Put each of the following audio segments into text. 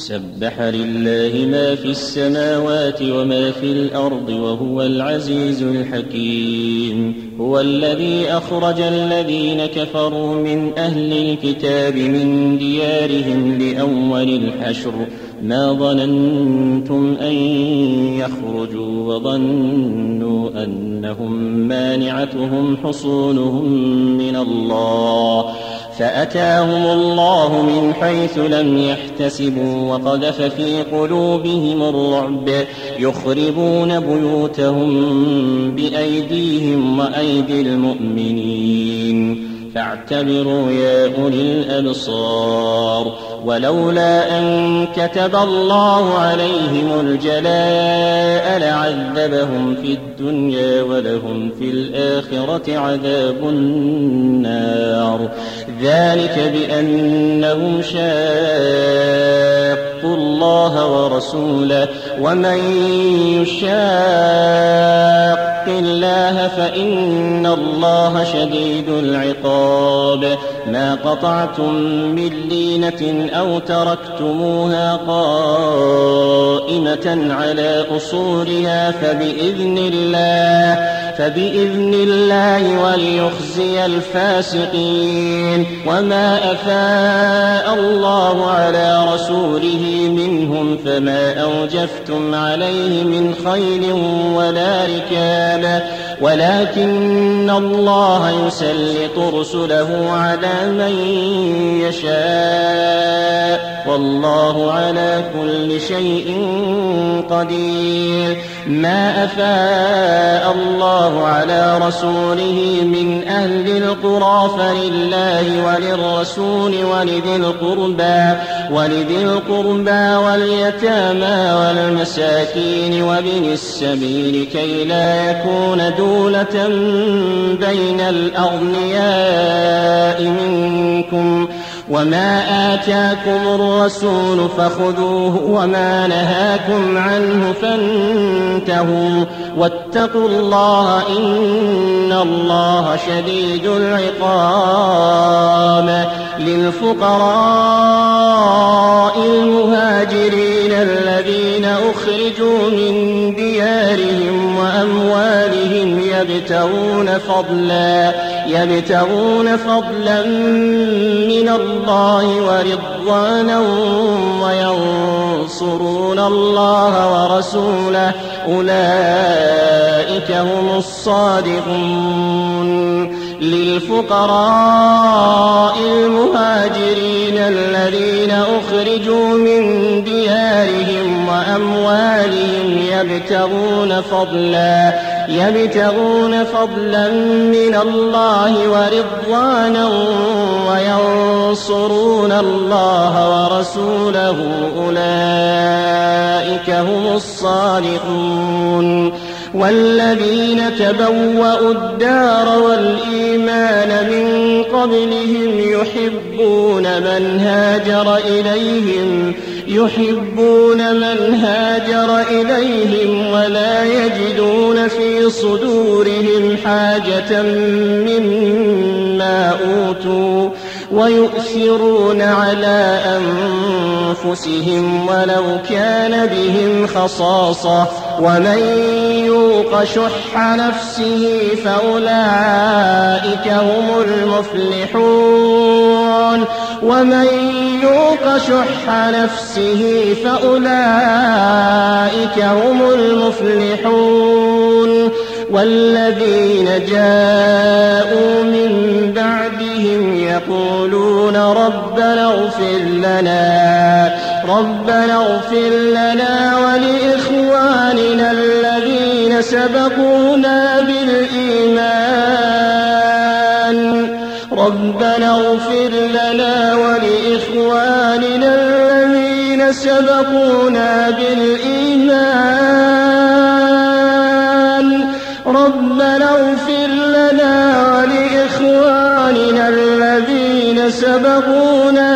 سبح لله ما في السماوات وما في الأرض وهو العزيز الحكيم. هو الذي أخرج الذين كفروا من أهل الكتاب من ديارهم لأول الحشر ما ظننتم أن يخرجوا وظنوا أنهم مانعتهم حصونهم من الله فأتاهم الله من حيث لم يحتسبوا وقذف في قلوبهم الرعب يخربون بيوتهم بأيديهم وأيدي المؤمنين فاعتبروا يا أولي الأبصار. ولولا أن كتب الله عليهم الجلاء لعذبهم في الدنيا ولهم في الآخرة عذاب النار ذلك بأنهم شاقوا الله ورسوله ومن يشاق الله فإن الله شديد العقاب. ما قطعتم من لينة أو تركتموها قائمة على أصولها فبإذن الله وليخزي الفاسقين. وما أفاء الله على رسوله منهم فما أوجفتم عليه من خيل ولا ركاب ولكن الله يسلط رسله على من يشاء والله على كل شيء قدير. ما أفاء الله على رسوله من أهل القرى فلله وللرسول ولذي القربى واليتامى والمساكين وابن السبيل كي لا يكون دولة بين الأغنياء منكم. وما آتاكم الرسول فخذوه وما نهاكم عنه فانتهوا واتقوا الله إن الله شديد العقاب. للفقراء المهاجرين الذين أخرجوا من ديارهم وأموالهم يبتغون فضلا من الله ورضوانا وينصرون الله ورسوله أولئك هم الصادقون. للفقراء المهاجرين الذين أخرجوا من ديارهم وأموالهم يبتغون فضلا من الله ورضوانا وينصرون الله ورسوله أولئك هم الصادقون. والذين تبوأوا الدار والإيمان من قبلهم يحبون من هاجر إليهم ولا يجدون في صدورهم حاجة مما أوتوا ويؤثرون على أنفسهم ولو كان بهم خصاصة ومن يوق شح نفسه فأولئك هم المفلحون. والذين جاءوا من بعدهم يقولون ربنا اغفر لنا ولإخواننا الذين سبقونا بالإيمان ربنا اغفر لنا ولإخواننا الذين سبقونا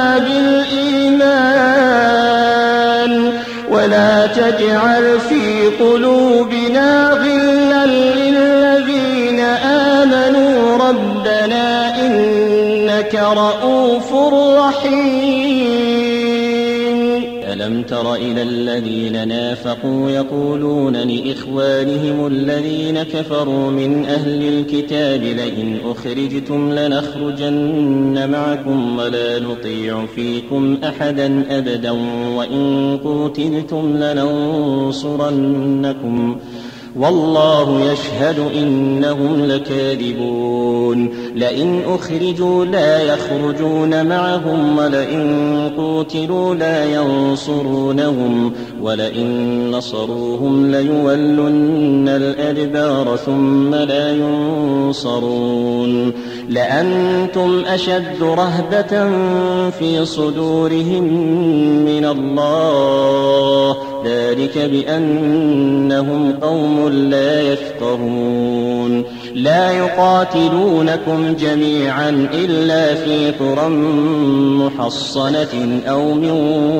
بالإيمان ولا تجعل في قلوبنا غلا للذين آمنوا ربنا إنك رؤوف رحيم. ألم ألم تر إلى الذين نافقوا يقولون لإخوانهم الذين كفروا من أهل الكتاب لئن أخرجتم لنخرجن معكم ولا نطيع فيكم أحدا أبدا وإن قوتلتم لننصرنكم والله يشهد إنهم لكاذبون لئن أخرجوا لا يخرجون معهم ولئن قوتلوا لا ينصرونهم ولئن نصروهم ليولن الأدبار ثم لا ينصرون لأنتم أشد رهبة في صدورهم من الله ذلك بأنهم قوم لا يفقهون لا يقاتلونكم جميعا إلا في قرى محصنة أو من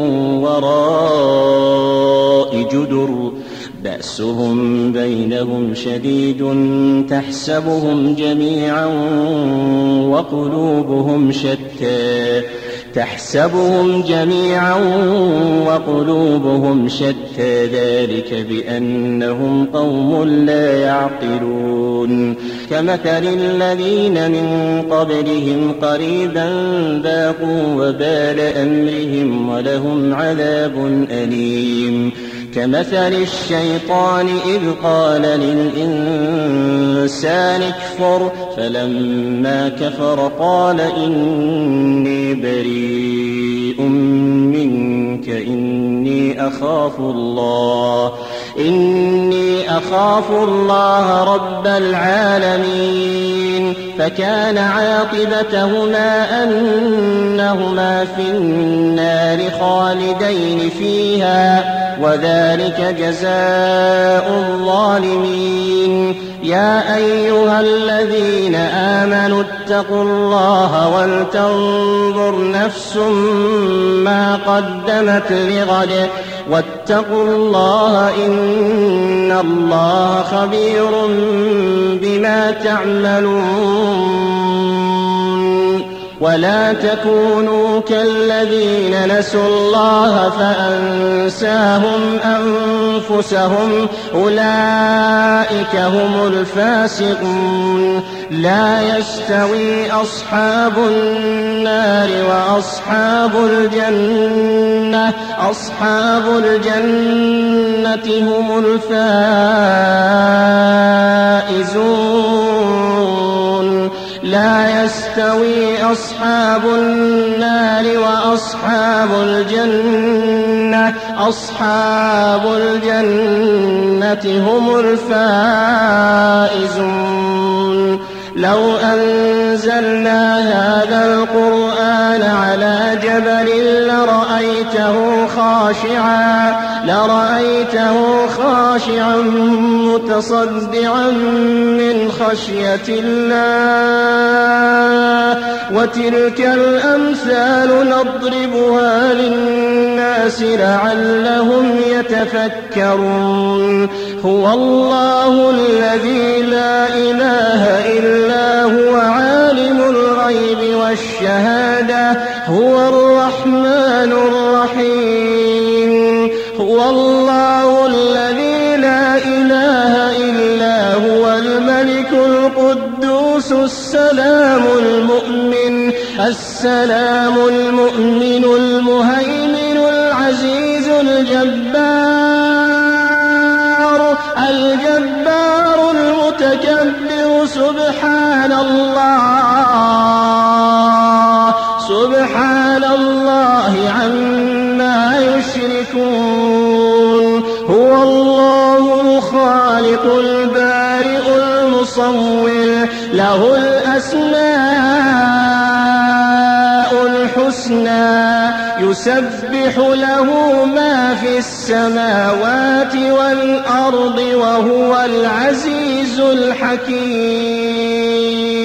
وراء جدر بأسهم بينهم شديد تحسبهم جميعا وقلوبهم شتى ذلك بأنهم قوم لا يعقلون كمثل الذين من قبلهم قريبا ذاقوا وبال أمرهم ولهم عذاب أليم كمثل الشيطان إذ قال للإنسان اكفر فلما كفر قال إني بريء منك إني أخاف الله رب العالمين فكان عاقبتهما أنهما في النار خالدين فيها وذلك جزاء الظالمين يا أيها الذين آمنوا اتقوا الله ولتنظر نفس ما قدمت لغد واتقوا الله إن الله خبير بما تعملون ولا تكونوا كالذين نسوا الله فأنساهم أنفسهم أولئك هم الفاسقون لا يستوي أصحاب النار وأصحاب الجنة أصحاب الجنة هم الفائزون لا يستوي أصحاب النار وأصحاب الجنة أصحاب الجنة هم الفائزون لو أنزلنا هذا القرآن على جبل لرأيته خاشعا متصدعا من خشية الله وتلك الأمثال نضربها للناس لعلهم يتفكرون هو الله الذي لا إله إلا هو عالم الغيب والشهادة هو الرحمن الرحيم هو الله الذي لا إله إلا هو الملك القدوس السلام المؤمن المهيمن العزيز الجبار المتكبر سبحان الله عما يشركون هو الله الخالق البارئ المصور له الأسماء الحسنى يسبح له ما في السماوات والأرض وهو العزيز الحكيم